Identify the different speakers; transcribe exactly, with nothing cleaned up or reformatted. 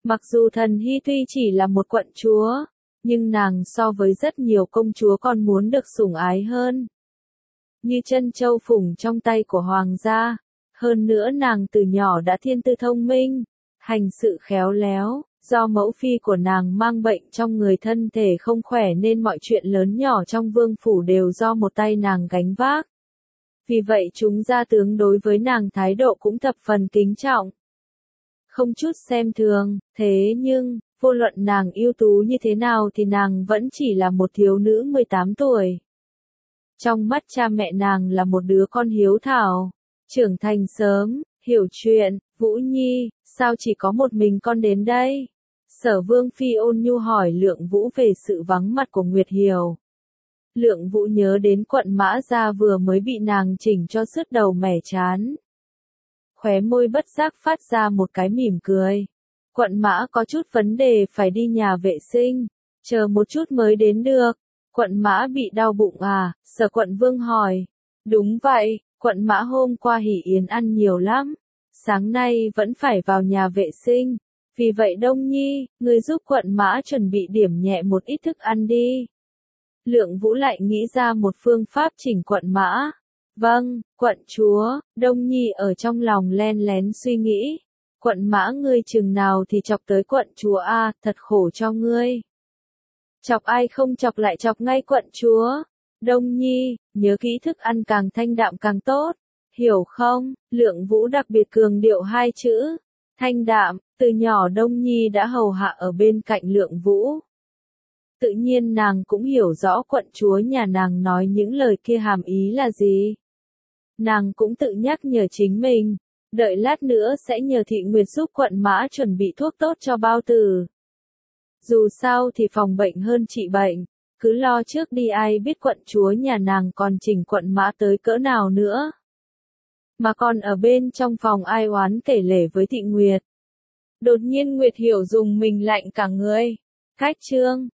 Speaker 1: Mặc dù Thần Hy tuy chỉ là một quận chúa, nhưng nàng so với rất nhiều công chúa còn muốn được sủng ái hơn. Như chân châu phủng trong tay của hoàng gia. Hơn nữa nàng từ nhỏ đã thiên tư thông minh, hành sự khéo léo, do mẫu phi của nàng mang bệnh trong người thân thể không khỏe nên mọi chuyện lớn nhỏ trong vương phủ đều do một tay nàng gánh vác. Vì vậy chúng gia tướng đối với nàng thái độ cũng thập phần kính trọng. Không chút xem thường, thế nhưng, vô luận nàng ưu tú như thế nào thì nàng vẫn chỉ là một thiếu nữ mười tám tuổi. Trong mắt cha mẹ nàng là một đứa con hiếu thảo, trưởng thành sớm, hiểu chuyện. Vũ Nhi, sao chỉ có một mình con đến đây? Sở Vương Phi ôn nhu hỏi Lượng Vũ về sự vắng mặt của Nguyệt Hiểu. Lượng Vũ nhớ đến quận Mã Gia vừa mới bị nàng chỉnh cho sứt đầu mẻ chán. Khóe môi bất giác phát ra một cái mỉm cười. Quận Mã có chút vấn đề phải đi nhà vệ sinh, chờ một chút mới đến được. Quận Mã bị đau bụng à? Sở Quận Vương hỏi. Đúng vậy, Quận Mã hôm qua hỉ yến ăn nhiều lắm. Sáng nay vẫn phải vào nhà vệ sinh. Vì vậy Đông Nhi, người giúp Quận Mã chuẩn bị điểm nhẹ một ít thức ăn đi. Lượng Vũ lại nghĩ ra một phương pháp chỉnh Quận Mã. Vâng, quận chúa. Đông Nhi ở trong lòng len lén suy nghĩ. Quận Mã ngươi chừng nào thì chọc tới quận chúa a, thật khổ cho ngươi. Chọc ai không chọc lại chọc ngay quận chúa. Đông Nhi, nhớ kỹ thức ăn càng thanh đạm càng tốt. Hiểu không? Lượng Vũ đặc biệt cường điệu hai chữ. Thanh đạm, từ nhỏ Đông Nhi đã hầu hạ ở bên cạnh Lượng Vũ. Tự nhiên nàng cũng hiểu rõ quận chúa nhà nàng nói những lời kia hàm ý là gì. Nàng cũng tự nhắc nhở chính mình, đợi lát nữa sẽ nhờ Thị Nguyệt giúp quận Mã chuẩn bị thuốc tốt cho bao tử. Dù sao thì phòng bệnh hơn trị bệnh, cứ lo trước đi, ai biết quận chúa nhà nàng còn chỉnh quận Mã tới cỡ nào nữa. Mà còn ở bên trong phòng ai oán kể lể với Thị Nguyệt. Đột nhiên Nguyệt Hiểu dùng mình lạnh cả người. Cách chương